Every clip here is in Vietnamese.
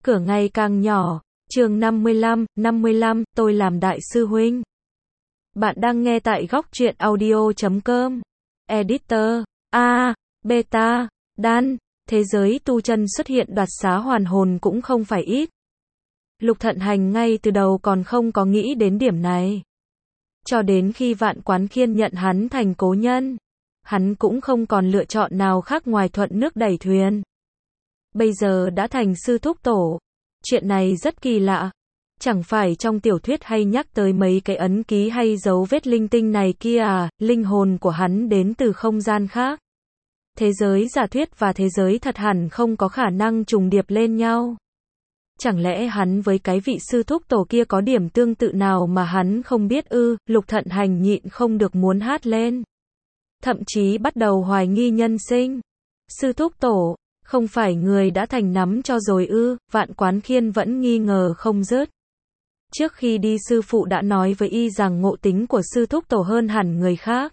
cửa ngày càng nhỏ. Chương 55, tôi làm đại sư huynh. Bạn đang nghe tại góc truyện audio.com. Editor A. Beta Dan. Thế giới tu chân xuất hiện đoạt xá hoàn hồn cũng không phải ít. Lục Thận Hành ngay từ đầu còn không có nghĩ đến điểm này. Cho đến khi Vạn Quán Khiên nhận hắn thành cố nhân, hắn cũng không còn lựa chọn nào khác ngoài thuận nước đẩy thuyền. Bây giờ đã thành sư thúc tổ. Chuyện này rất kỳ lạ. Chẳng phải trong tiểu thuyết hay nhắc tới mấy cái ấn ký hay dấu vết linh tinh này kia à, linh hồn của hắn đến từ không gian khác. Thế giới giả thuyết và thế giới thật hẳn không có khả năng trùng điệp lên nhau. Chẳng lẽ hắn với cái vị sư thúc tổ kia có điểm tương tự nào mà hắn không biết ư? Lục Thận Hành nhịn không được muốn hát lên. Thậm chí bắt đầu hoài nghi nhân sinh. Sư thúc tổ, không phải người đã thành nắm cho rồi ư? Vạn Quán Khiên vẫn nghi ngờ không dứt. Trước khi đi sư phụ đã nói với y rằng ngộ tính của sư thúc tổ hơn hẳn người khác.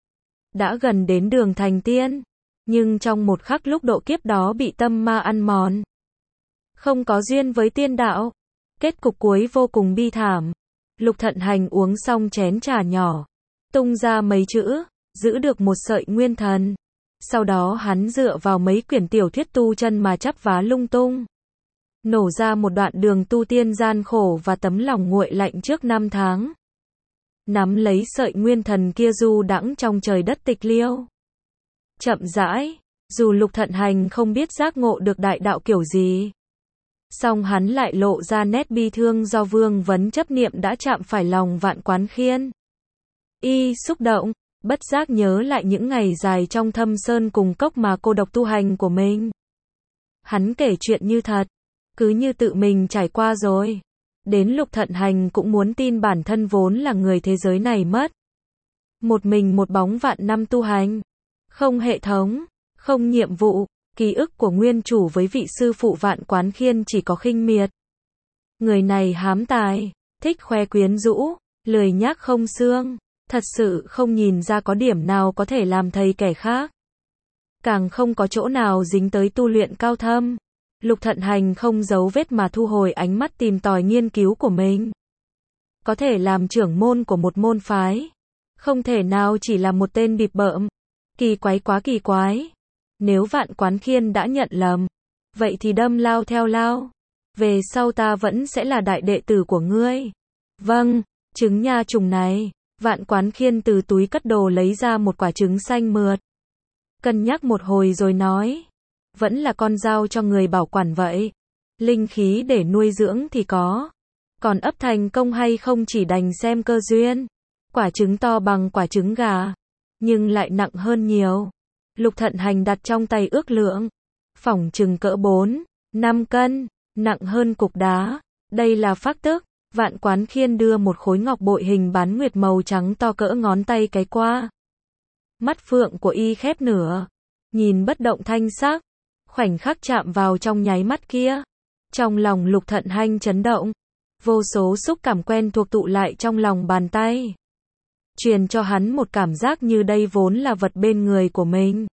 Đã gần đến đường thành tiên. Nhưng trong một khắc lúc độ kiếp đó bị tâm ma ăn mòn. Không có duyên với tiên đạo. Kết cục cuối vô cùng bi thảm. Lục Thận Hành uống xong chén trà nhỏ. Tung ra mấy chữ, giữ được một sợi nguyên thần. Sau đó hắn dựa vào mấy quyển tiểu thuyết tu chân mà chắp vá lung tung. Nổ ra một đoạn đường tu tiên gian khổ và tấm lòng nguội lạnh trước 5 tháng. Nắm lấy sợi nguyên thần kia du đãng trong trời đất tịch liêu. Chậm rãi, dù Lục Thận Hành không biết giác ngộ được đại đạo kiểu gì. Song hắn lại lộ ra nét bi thương do vương vấn chấp niệm đã chạm phải lòng Vạn Quán Khiên. Y xúc động, bất giác nhớ lại những ngày dài trong thâm sơn cùng cốc mà cô độc tu hành của mình. Hắn kể chuyện như thật, cứ như tự mình trải qua rồi. Đến Lục Thận Hành cũng muốn tin bản thân vốn là người thế giới này mất. Một mình một bóng vạn năm tu hành. Không hệ thống, không nhiệm vụ, ký ức của nguyên chủ với vị sư phụ Vạn Quán Khiên chỉ có khinh miệt. Người này hám tài, thích khoe quyến rũ, lười nhác không xương, thật sự không nhìn ra có điểm nào có thể làm thầy kẻ khác. Càng không có chỗ nào dính tới tu luyện cao thâm. Lục Thận Hành không giấu vết mà thu hồi ánh mắt tìm tòi nghiên cứu của mình. Có thể làm trưởng môn của một môn phái. Không thể nào chỉ là một tên bịp bợm. Kỳ quái quá kỳ quái. Nếu Vạn Quán Khiên đã nhận lầm, vậy thì đâm lao theo lao. Về sau ta vẫn sẽ là đại đệ tử của ngươi. Vâng, trứng nha trùng này. Vạn Quán Khiên từ túi cất đồ lấy ra một quả trứng xanh mượt. Cân nhắc một hồi rồi nói. Vẫn là con dao cho người bảo quản vậy. Linh khí để nuôi dưỡng thì có. Còn ấp thành công hay không chỉ đành xem cơ duyên. Quả trứng to bằng quả trứng gà. Nhưng lại nặng hơn nhiều. Lục Thận Hành đặt trong tay ước lượng. Phỏng chừng cỡ 4-5 cân. Nặng hơn cục đá. Đây là phác tức. Vạn Quán Khiên đưa một khối ngọc bội hình bán nguyệt màu trắng to cỡ ngón tay cái qua. Mắt phượng của y khép nửa. Nhìn bất động thanh sắc. Khoảnh khắc chạm vào trong nháy mắt kia. Trong lòng Lục Thận Hành chấn động. Vô số xúc cảm quen thuộc tụ lại trong lòng bàn tay. Truyền cho hắn một cảm giác như đây vốn là vật bên người của mình.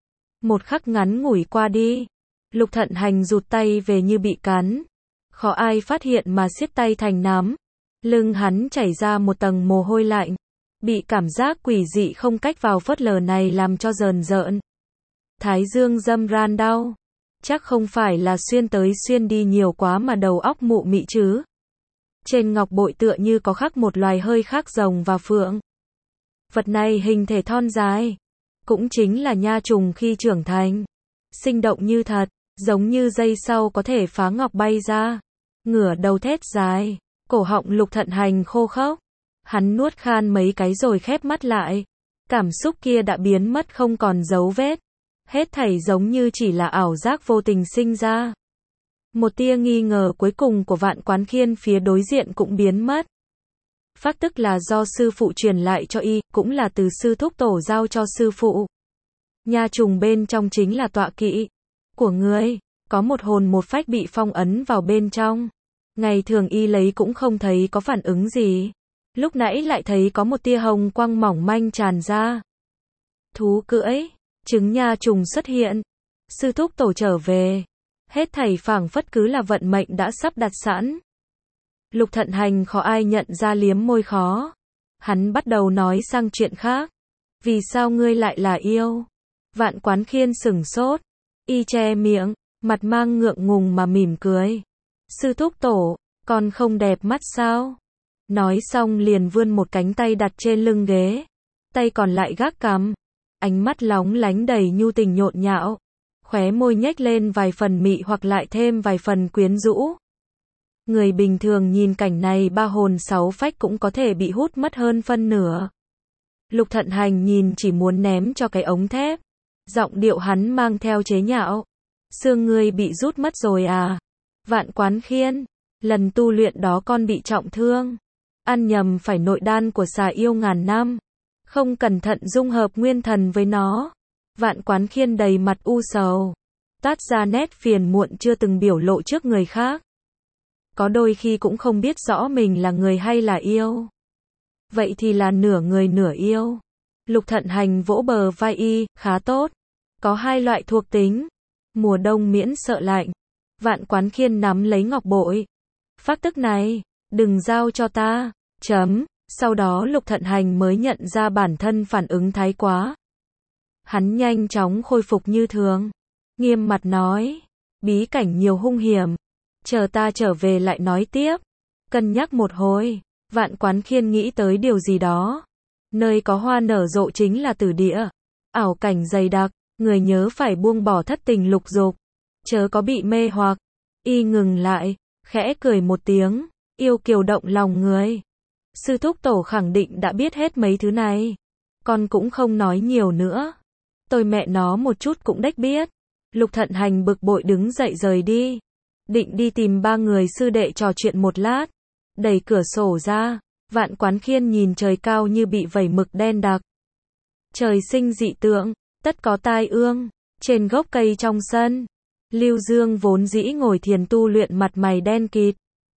Một khắc ngắn ngủi qua đi. Lục Thận Hành rụt tay về như bị cắn. Khó ai phát hiện mà siết tay thành nắm. Lưng hắn chảy ra một tầng mồ hôi lạnh. Bị cảm giác quỷ dị không cách vào phớt lờ này làm cho rờn rợn. Thái dương râm ran đau. Chắc không phải là xuyên tới xuyên đi nhiều quá mà đầu óc mụ mị chứ. Trên ngọc bội tựa như có khắc một loài hơi khác rồng và phượng. Vật này hình thể thon dài. Cũng chính là nha trùng khi trưởng thành. Sinh động như thật, giống như dây sau có thể phá ngọc bay ra. Ngửa đầu thét dài, cổ họng Lục Thận Hành khô khốc. Hắn nuốt khan mấy cái rồi khép mắt lại. Cảm xúc kia đã biến mất không còn dấu vết. Hết thảy giống như chỉ là ảo giác vô tình sinh ra. Một tia nghi ngờ cuối cùng của Vạn Quán Khiên phía đối diện cũng biến mất. Phác tức là do sư phụ truyền lại cho y, cũng là từ sư thúc tổ giao cho sư phụ. Nha trùng bên trong chính là tọa kỵ của ngươi, có một hồn một phách bị phong ấn vào bên trong. Ngày thường y lấy cũng không thấy có phản ứng gì. Lúc nãy lại thấy có một tia hồng quang mỏng manh tràn ra. Thú cưỡi, trứng nha trùng xuất hiện. Sư thúc tổ trở về. Hết thảy phảng phất cứ là vận mệnh đã sắp đặt sẵn. Lục Thận Hành khó ai nhận ra liếm môi khó. Hắn bắt đầu nói sang chuyện khác. Vì sao ngươi lại là yêu? Vạn Quán Khiên sửng sốt. Y che miệng, mặt mang ngượng ngùng mà mỉm cười. Sư thúc tổ, con không đẹp mắt sao? Nói xong liền vươn một cánh tay đặt trên lưng ghế. Tay còn lại gác cằm. Ánh mắt lóng lánh đầy nhu tình nhộn nhạo. Khóe môi nhếch lên vài phần mị hoặc lại thêm vài phần quyến rũ. Người bình thường nhìn cảnh này ba hồn sáu phách cũng có thể bị hút mất hơn phân nửa. Lục Thận Hành nhìn chỉ muốn ném cho cái ống thép. Giọng điệu hắn mang theo chế nhạo. Xương ngươi bị rút mất rồi à? Vạn Quán Khiên, lần tu luyện đó con bị trọng thương. Ăn nhầm phải nội đan của xà yêu ngàn năm. Không cẩn thận dung hợp nguyên thần với nó. Vạn Quán Khiên đầy mặt u sầu. Toát ra nét phiền muộn chưa từng biểu lộ trước người khác. Có đôi khi cũng không biết rõ mình là người hay là yêu. Vậy thì là nửa người nửa yêu. Lục Thận Hành vỗ bờ vai y, khá tốt. Có hai loại thuộc tính. Mùa đông miễn sợ lạnh. Vạn Quán Khiên nắm lấy ngọc bội. Phác tức này, đừng giao cho ta. Sau đó Lục Thận Hành mới nhận ra bản thân phản ứng thái quá. Hắn nhanh chóng khôi phục như thường. Nghiêm mặt nói. Bí cảnh nhiều hung hiểm. Chờ ta trở về lại nói tiếp. Cân nhắc một hồi. Vạn Quán Khiên nghĩ tới điều gì đó. Nơi có hoa nở rộ chính là tử địa. Ảo cảnh dày đặc. Người nhớ phải buông bỏ thất tình lục dục. Chớ có bị mê hoặc. Y ngừng lại. Khẽ cười một tiếng. Yêu kiều động lòng người. Sư thúc tổ khẳng định đã biết hết mấy thứ này. Con cũng không nói nhiều nữa. Tôi mẹ nó một chút cũng đếch biết. Lục Thận Hành bực bội đứng dậy rời đi. Định đi tìm ba người sư đệ trò chuyện một lát. Đẩy cửa sổ ra. Vạn Quán Khiên nhìn trời cao như bị vẩy mực đen đặc. Trời sinh dị tượng. Tất có tai ương. Trên gốc cây trong sân. Lưu Dương vốn dĩ ngồi thiền tu luyện mặt mày đen kịt.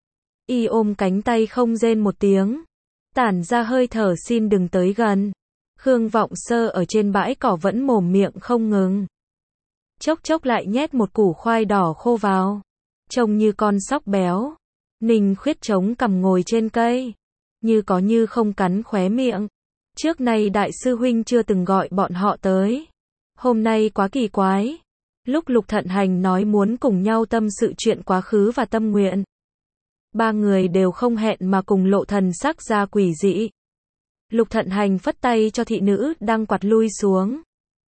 Y ôm cánh tay không rên một tiếng. Tản ra hơi thở xin đừng tới gần. Khương Vọng Sơ ở trên bãi cỏ vẫn mồm miệng không ngừng. Chốc chốc lại nhét một củ khoai đỏ khô vào. Trông như con sóc béo. Ninh Khuyết chống cằm ngồi trên cây. Như có như không cắn khóe miệng. Trước nay đại sư huynh chưa từng gọi bọn họ tới. Hôm nay quá kỳ quái. Lúc Lục Thận Hành nói muốn cùng nhau tâm sự chuyện quá khứ và tâm nguyện. Ba người đều không hẹn mà cùng lộ thần sắc ra quỷ dị. Lục Thận Hành phất tay cho thị nữ đang quạt lui xuống.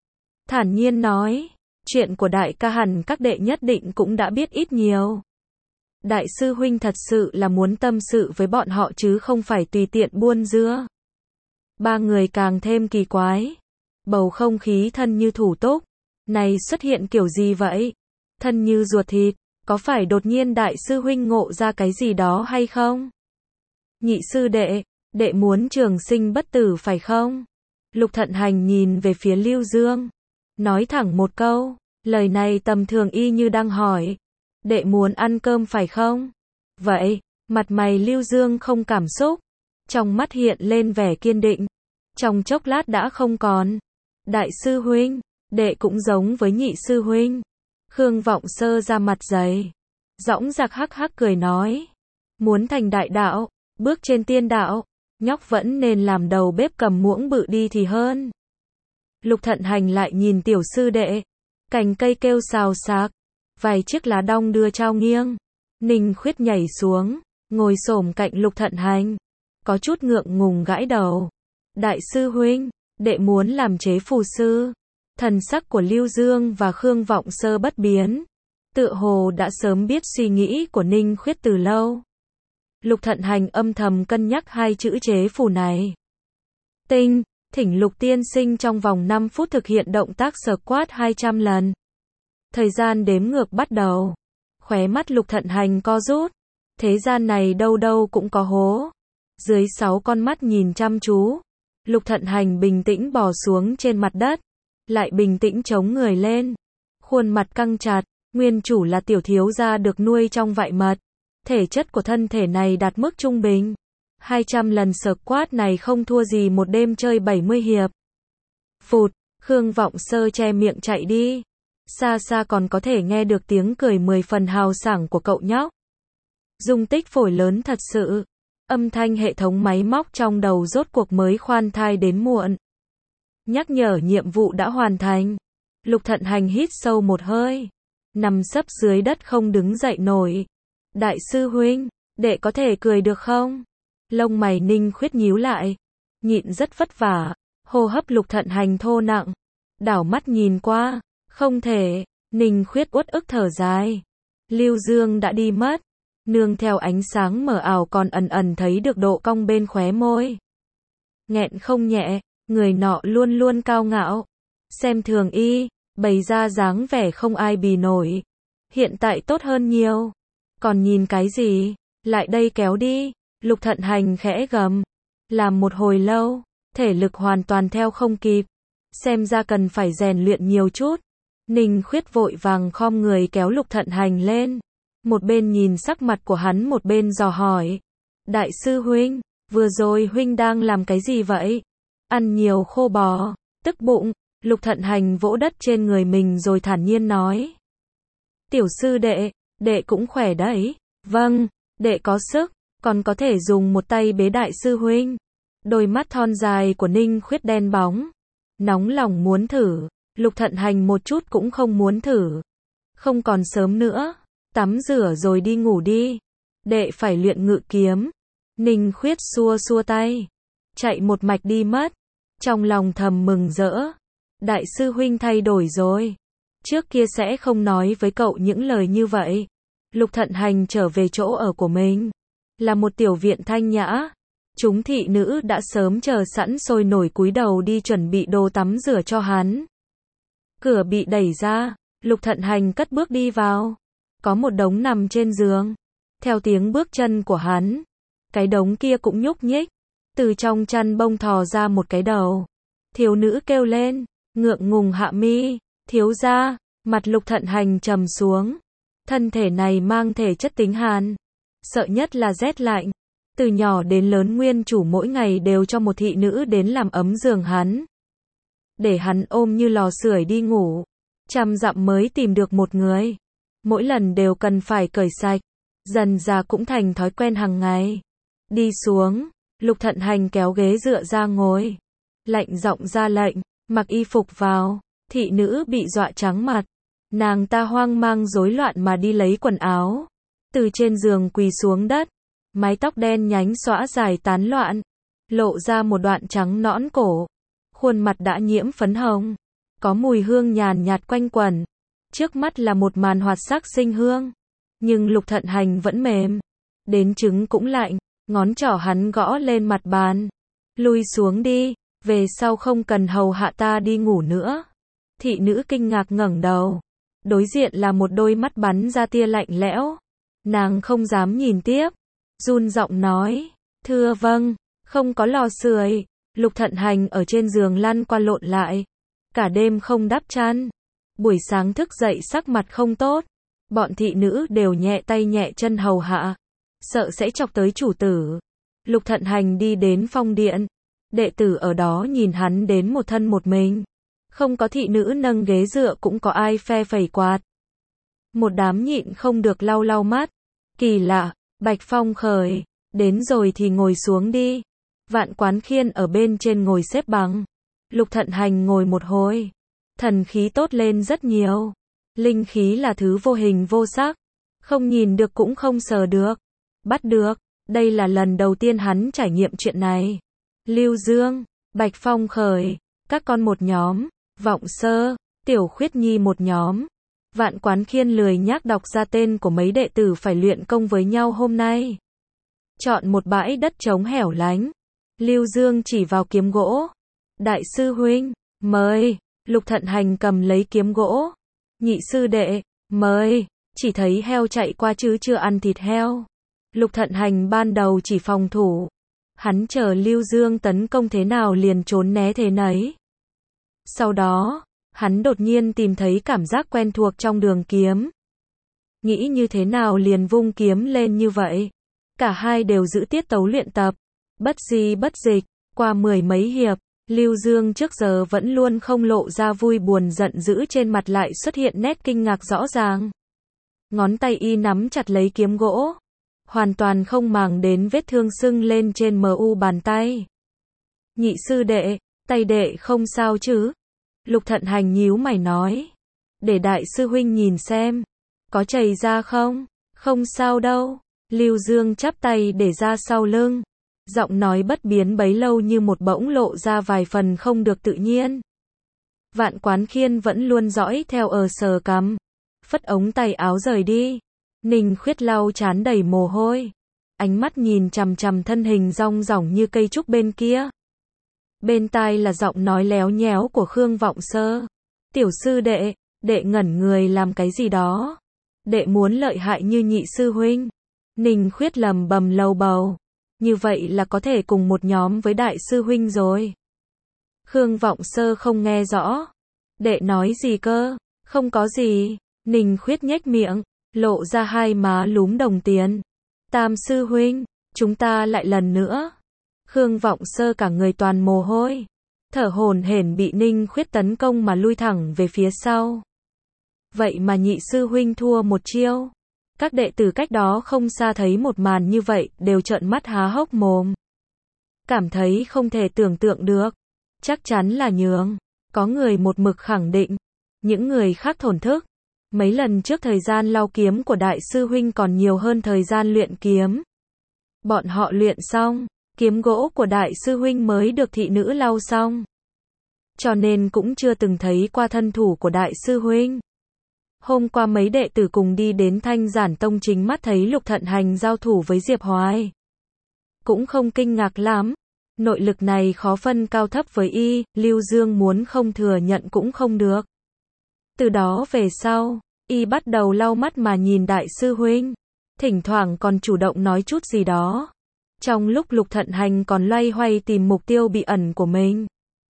Thản nhiên nói, chuyện của đại ca hẳn các đệ nhất định cũng đã biết ít nhiều. Đại sư huynh thật sự là muốn tâm sự với bọn họ chứ không phải tùy tiện buôn dưa. Ba người càng thêm kỳ quái. Bầu không khí thân như thủ túc. Này xuất hiện kiểu gì vậy? Thân như ruột thịt. Có phải đột nhiên đại sư huynh ngộ ra cái gì đó hay không? Nhị sư đệ, đệ muốn trường sinh bất tử phải không? Lục Thận Hành nhìn về phía Lưu Dương. Nói thẳng một câu. Lời này tầm thường y như đang hỏi. Đệ muốn ăn cơm phải không? Vậy, mặt mày Lưu Dương không cảm xúc. Trong mắt hiện lên vẻ kiên định. Trong chốc lát đã không còn. Đại sư huynh, đệ cũng giống với nhị sư huynh. Khương Vọng Sơ ra mặt dày. Dõng dạc hắc hắc cười nói. Muốn thành đại đạo, bước trên tiên đạo, nhóc vẫn nên làm đầu bếp cầm muỗng bự đi thì hơn. Lục Thận Hành lại nhìn tiểu sư đệ. Cành cây kêu xào xạc. Vài chiếc lá đong đưa trao nghiêng. Ninh Khuyết nhảy xuống, ngồi xổm cạnh Lục Thận Hành. Có chút ngượng ngùng gãi đầu. Đại sư huynh, đệ muốn làm chế phù sư. Thần sắc của Lưu Dương và Khương Vọng Sơ bất biến. Tựa hồ đã sớm biết suy nghĩ của Ninh Khuyết từ lâu. Lục Thận Hành âm thầm cân nhắc hai chữ chế phù này. Thỉnh Lục tiên sinh trong vòng 5 phút thực hiện động tác squat 200 lần. Thời gian đếm ngược bắt đầu. Khóe mắt Lục Thận Hành co rút. Thế gian này đâu đâu cũng có hố. Dưới 6 con mắt nhìn chăm chú. Lục Thận Hành bình tĩnh bò xuống trên mặt đất. Lại bình tĩnh chống người lên. Khuôn mặt căng chặt. Nguyên chủ là tiểu thiếu gia được nuôi trong vại mật. Thể chất của thân thể này đạt mức trung bình. 200 lần squat này không thua gì một đêm chơi 70 hiệp. Phụt, Khương Vọng Sơ che miệng chạy đi. xa xa còn có thể nghe được tiếng cười 10 phần hào sảng của cậu nhóc. Dung tích phổi lớn thật sự. Âm thanh hệ thống máy móc trong đầu rốt cuộc mới khoan thai đến muộn. Nhắc nhở nhiệm vụ đã hoàn thành. Lục Thận Hành hít sâu một hơi. Nằm sấp dưới đất không đứng dậy nổi. Đại sư huynh, đệ có thể cười được không? Lông mày Ninh Khuyết nhíu lại. Nhịn rất vất vả. Hô hấp Lục Thận Hành thô nặng. Đảo mắt nhìn qua. Không thể. Ninh Khuyết uất ức thở dài. Lưu Dương đã đi mất. Nương theo ánh sáng mờ ảo còn ẩn ẩn thấy được độ cong bên khóe môi. Nghẹn không nhẹ, người nọ luôn luôn cao ngạo. Xem thường y, bày ra dáng vẻ không ai bì nổi. Hiện tại tốt hơn nhiều. Còn nhìn cái gì? Lại đây kéo đi. Lục Thận Hành khẽ gầm. Làm một hồi lâu, thể lực hoàn toàn theo không kịp. Xem ra cần phải rèn luyện nhiều chút. Ninh Khuyết vội vàng khom người kéo Lục Thận Hành lên. Một bên nhìn sắc mặt của hắn một bên dò hỏi. Đại sư huynh, vừa rồi huynh đang làm cái gì vậy? Ăn nhiều khô bò, tức bụng. Lục Thận Hành vỗ đất trên người mình rồi thản nhiên nói. Tiểu sư đệ, đệ cũng khỏe đấy. Vâng, đệ có sức, còn có thể dùng một tay bế đại sư huynh. Đôi mắt thon dài của Ninh Khuyết đen bóng. Nóng lòng muốn thử. Lục Thận Hành một chút cũng không muốn thử. Không còn sớm nữa. Tắm rửa rồi đi ngủ đi. Đệ phải luyện ngự kiếm. Ninh Khuyết xua xua tay. Chạy một mạch đi mất. Trong lòng thầm mừng rỡ. Đại sư huynh thay đổi rồi. Trước kia sẽ không nói với cậu những lời như vậy. Lục Thận Hành trở về chỗ ở của mình. Là một tiểu viện thanh nhã. Chúng thị nữ đã sớm chờ sẵn sôi nổi cúi đầu đi chuẩn bị đồ tắm rửa cho hắn. Cửa bị đẩy ra. Lục Thận Hành cất bước đi vào. Có một đống nằm trên giường. Theo tiếng bước chân của hắn, cái đống kia cũng nhúc nhích. Từ trong chăn bông thò ra một cái đầu. Thiếu nữ kêu lên, ngượng ngùng hạ mi. Thiếu gia. Mặt Lục Thận Hành trầm xuống. Thân thể này mang thể chất tính hàn. Sợ nhất là rét lạnh. Từ nhỏ đến lớn nguyên chủ mỗi ngày đều cho một thị nữ đến làm ấm giường hắn. Để hắn ôm như lò sưởi đi ngủ. Trăm dặm mới tìm được một người. Mỗi lần đều cần phải cởi sạch. Dần dà cũng thành thói quen hàng ngày. Đi xuống. Lục Thận Hành kéo ghế dựa ra ngồi. Lạnh giọng ra lệnh. Mặc y phục vào. Thị nữ bị dọa trắng mặt. Nàng ta hoang mang rối loạn mà đi lấy quần áo. Từ trên giường quỳ xuống đất. Mái tóc đen nhánh xõa dài tán loạn. Lộ ra một đoạn trắng nõn cổ. Khuôn mặt đã nhiễm phấn hồng. Có mùi hương nhàn nhạt quanh quẩn. Trước mắt là một màn hoạt sắc sinh hương. Nhưng Lục Thận Hành vẫn mềm. Đến trứng cũng lạnh. Ngón trỏ hắn gõ lên mặt bàn. Lui xuống đi. Về sau không cần hầu hạ ta đi ngủ nữa. Thị nữ kinh ngạc ngẩng đầu. Đối diện là một đôi mắt bắn ra tia lạnh lẽo. Nàng không dám nhìn tiếp. Run giọng nói. Thưa vâng. Không có lò sưởi. Lục Thận Hành ở trên giường lăn qua lộn lại. Cả đêm không đắp chăn. Buổi sáng thức dậy sắc mặt không tốt. Bọn thị nữ đều nhẹ tay nhẹ chân hầu hạ. Sợ sẽ chọc tới chủ tử. Lục Thận Hành đi đến phong điện. Đệ tử ở đó nhìn hắn đến một thân một mình. Không có thị nữ nâng ghế dựa cũng có ai phe phẩy quạt. Một đám nhịn không được lau lau mắt. Kỳ lạ, Bạch Phong khởi. Đến rồi thì ngồi xuống đi. Vạn Quán Khiên ở bên trên ngồi xếp bằng. Lục Thận Hành ngồi một hồi. Thần khí tốt lên rất nhiều. Linh khí là thứ vô hình vô sắc. Không nhìn được cũng không sờ được. Bắt được. Đây là lần đầu tiên hắn trải nghiệm chuyện này. Lưu Dương, Bạch Phong khởi. Các con một nhóm. Vọng Sơ, Tiểu Khuyết Nhi một nhóm. Vạn Quán Khiên lười nhác đọc ra tên của mấy đệ tử phải luyện công với nhau hôm nay. Chọn một bãi đất trống hẻo lánh. Lưu Dương chỉ vào kiếm gỗ. Đại sư huynh, mời. Lục Thận Hành cầm lấy kiếm gỗ. Nhị sư đệ, mời. Chỉ thấy heo chạy qua chứ chưa ăn thịt heo. Lục Thận Hành ban đầu chỉ phòng thủ. Hắn chờ Lưu Dương tấn công thế nào liền trốn né thế nấy. Sau đó, hắn đột nhiên tìm thấy cảm giác quen thuộc trong đường kiếm. Nghĩ như thế nào liền vung kiếm lên như vậy. Cả hai đều giữ tiết tấu luyện tập. Bất di bất dịch, qua 10 mấy hiệp, Lưu Dương trước giờ vẫn luôn không lộ ra vui buồn giận dữ, trên mặt lại xuất hiện nét kinh ngạc rõ ràng. Ngón tay y nắm chặt lấy kiếm gỗ, hoàn toàn không màng đến vết thương sưng lên trên mu bàn tay. Nhị sư đệ, tay đệ không sao chứ? Lục Thận Hành nhíu mày nói. Để đại sư huynh nhìn xem. Có chảy ra không? Không sao đâu. Lưu Dương chắp tay để ra sau lưng. Giọng nói bất biến bấy lâu như một bỗng lộ ra vài phần không được tự nhiên. Vạn Quán Khiên vẫn luôn dõi theo sờ cằm. Phất ống tay áo rời đi. Ninh Khuyết lau trán đầy mồ hôi. Ánh mắt nhìn chằm chằm thân hình rong rỏng như cây trúc bên kia. Bên tai là giọng nói léo nhéo của Khương Vọng Sơ. Tiểu sư đệ, đệ ngẩn người làm cái gì đó? Đệ muốn lợi hại như nhị sư huynh. Ninh Khuyết lầm bầm lầu bầu. Như vậy là có thể cùng một nhóm với đại sư huynh rồi. Khương Vọng Sơ không nghe rõ. Đệ nói gì cơ? Không có gì. Ninh Khuyết nhếch miệng, lộ ra hai má lúm đồng tiền. Tam sư huynh, chúng ta lại lần nữa. Khương Vọng Sơ cả người toàn mồ hôi, thở hổn hển bị Ninh Khuyết tấn công mà lui thẳng về phía sau. Vậy mà nhị sư huynh thua một chiêu. Các đệ tử cách đó không xa thấy một màn như vậy, đều trợn mắt há hốc mồm. Cảm thấy không thể tưởng tượng được. Chắc chắn là nhường. Có người một mực khẳng định. Những người khác thổn thức. Mấy lần trước thời gian lau kiếm của đại sư huynh còn nhiều hơn thời gian luyện kiếm. Bọn họ luyện xong, kiếm gỗ của đại sư huynh mới được thị nữ lau xong. Cho nên cũng chưa từng thấy qua thân thủ của đại sư huynh. Hôm qua mấy đệ tử cùng đi đến Thanh Giản Tông chính mắt thấy Lục Thận Hành giao thủ với Diệp Hoài. Cũng không kinh ngạc lắm. Nội lực này khó phân cao thấp với y, Lưu Dương muốn không thừa nhận cũng không được. Từ đó về sau, y bắt đầu lau mắt mà nhìn đại sư huynh. Thỉnh thoảng còn chủ động nói chút gì đó. Trong lúc Lục Thận Hành còn loay hoay tìm mục tiêu bị ẩn của mình.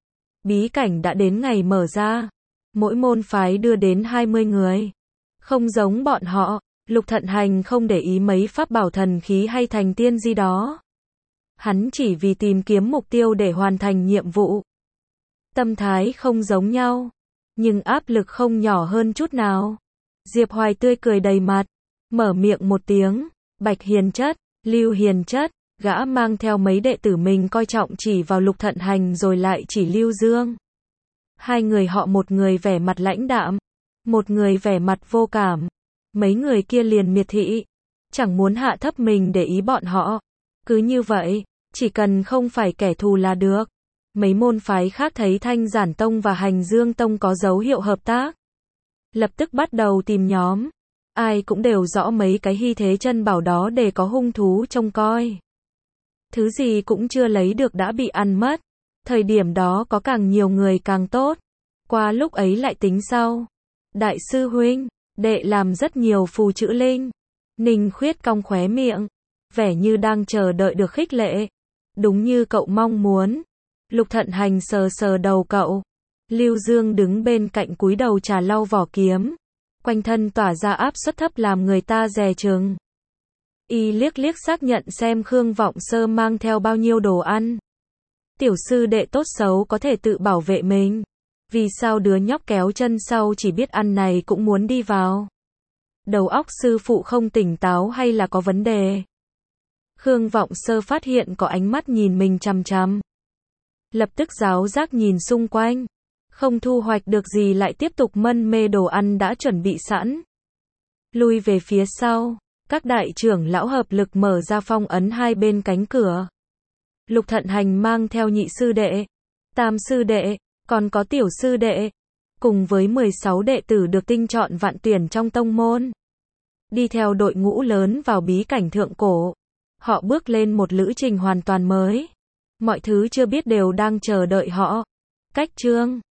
Bí cảnh đã đến ngày mở ra. Mỗi môn phái đưa đến 20 người. Không giống bọn họ, Lục Thận Hành không để ý mấy pháp bảo thần khí hay thành tiên gì đó. Hắn chỉ vì tìm kiếm mục tiêu để hoàn thành nhiệm vụ. Tâm thái không giống nhau, nhưng áp lực không nhỏ hơn chút nào. Diệp Hoài tươi cười đầy mặt, mở miệng một tiếng, Bạch Hiền Chất, Lưu Hiền Chất, gã mang theo mấy đệ tử mình coi trọng chỉ vào Lục Thận Hành rồi lại chỉ Lưu Dương. Hai người họ, một người vẻ mặt lãnh đạm, một người vẻ mặt vô cảm. Mấy người kia liền miệt thị, chẳng muốn hạ thấp mình để ý bọn họ. Cứ như vậy, chỉ cần không phải kẻ thù là được. Mấy môn phái khác thấy Thanh Giản Tông và Hành Dương Tông có dấu hiệu hợp tác, lập tức bắt đầu tìm nhóm. Ai cũng đều rõ mấy cái hy thế chân bảo đó để có hung thú trông coi. Thứ gì cũng chưa lấy được đã bị ăn mất. Thời điểm đó có càng nhiều người càng tốt. Qua lúc ấy lại tính sau. Đại sư huynh, đệ làm rất nhiều phù chữ linh. Ninh Khuyết cong khóe miệng, vẻ như đang chờ đợi được khích lệ. Đúng như cậu mong muốn. Lục Thận Hành sờ sờ đầu cậu. Lưu Dương đứng bên cạnh cúi đầu trà lau vỏ kiếm. Quanh thân tỏa ra áp suất thấp làm người ta dè chừng. Y liếc liếc xác nhận xem Khương Vọng Sơ mang theo bao nhiêu đồ ăn. Tiểu sư đệ tốt xấu có thể tự bảo vệ mình. Vì sao đứa nhóc kéo chân sau chỉ biết ăn này cũng muốn đi vào? Đầu óc sư phụ không tỉnh táo hay là có vấn đề? Khương Vọng Sơ phát hiện có ánh mắt nhìn mình chằm chằm. Lập tức giáo giác nhìn xung quanh. Không thu hoạch được gì lại tiếp tục mân mê đồ ăn đã chuẩn bị sẵn. Lui về phía sau, các đại trưởng lão hợp lực mở ra phong ấn hai bên cánh cửa. Lục Thận Hành mang theo nhị sư đệ, tam sư đệ, còn có tiểu sư đệ, cùng với 16 đệ tử được tinh chọn vạn tuyển trong tông môn. Đi theo đội ngũ lớn vào bí cảnh thượng cổ. Họ bước lên một lữ trình hoàn toàn mới. Mọi thứ chưa biết đều đang chờ đợi họ. Cách chương